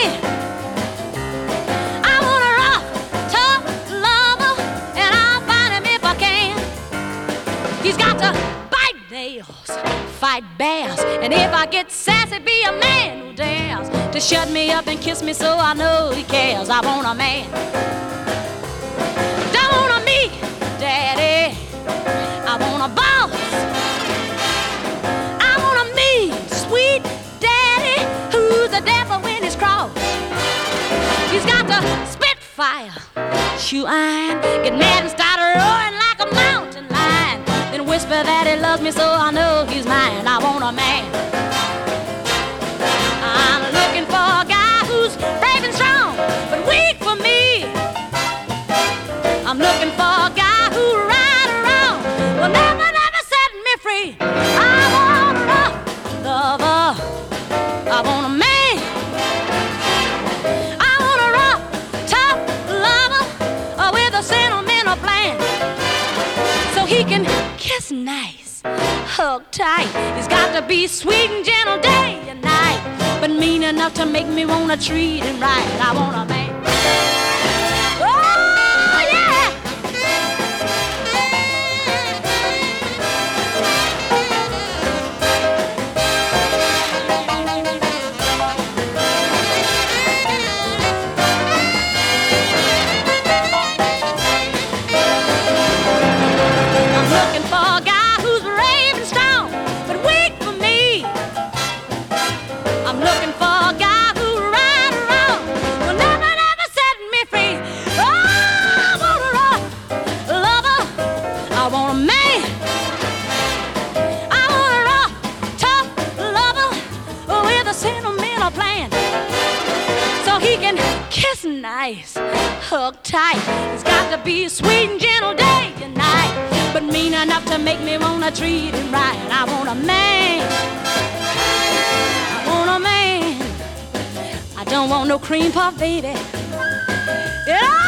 man. I want a rough, tough lover, and I'll find him if I can. He's got to bite nails, fight bears, and if I get sassy, be a man who dares to shut me up and kiss me so I know he cares. I want a man. Don't want a me, daddy. I want a boss. I want a me, sweet daddy, who's the devil when he's cross. He's got to spit fire, shoe iron, get mad and start roaring like a mountain lion, then whisper that he loves me so I know he's mine. I want a man. I'm looking for a guy who's brave and strong, but weak for me. I'm looking for a guy who'll right around, will never, never set me free. I want a lover. I want a man. I want a rough, tough lover with a sentimental plan, so he can kiss nice, hug tight. He's got to be sweet and gentle day and night, but mean enough to make me wanna treat him right. I want a man. Oh yeah. I'm looking for a guy who's brave and strong, but weak for me. I'm looking for a guy who'll right around, will never, never set me free. Oh, I want a rough lover. I want a man. I want a rough, tough lover with a sentimental plan, so he can kiss nice, hug tight. He's got to be sweet and gentle day and night, but mean enough to make me wanna treat him right. I want a man. I want a man. I don't want no cream puff, baby. Yeah.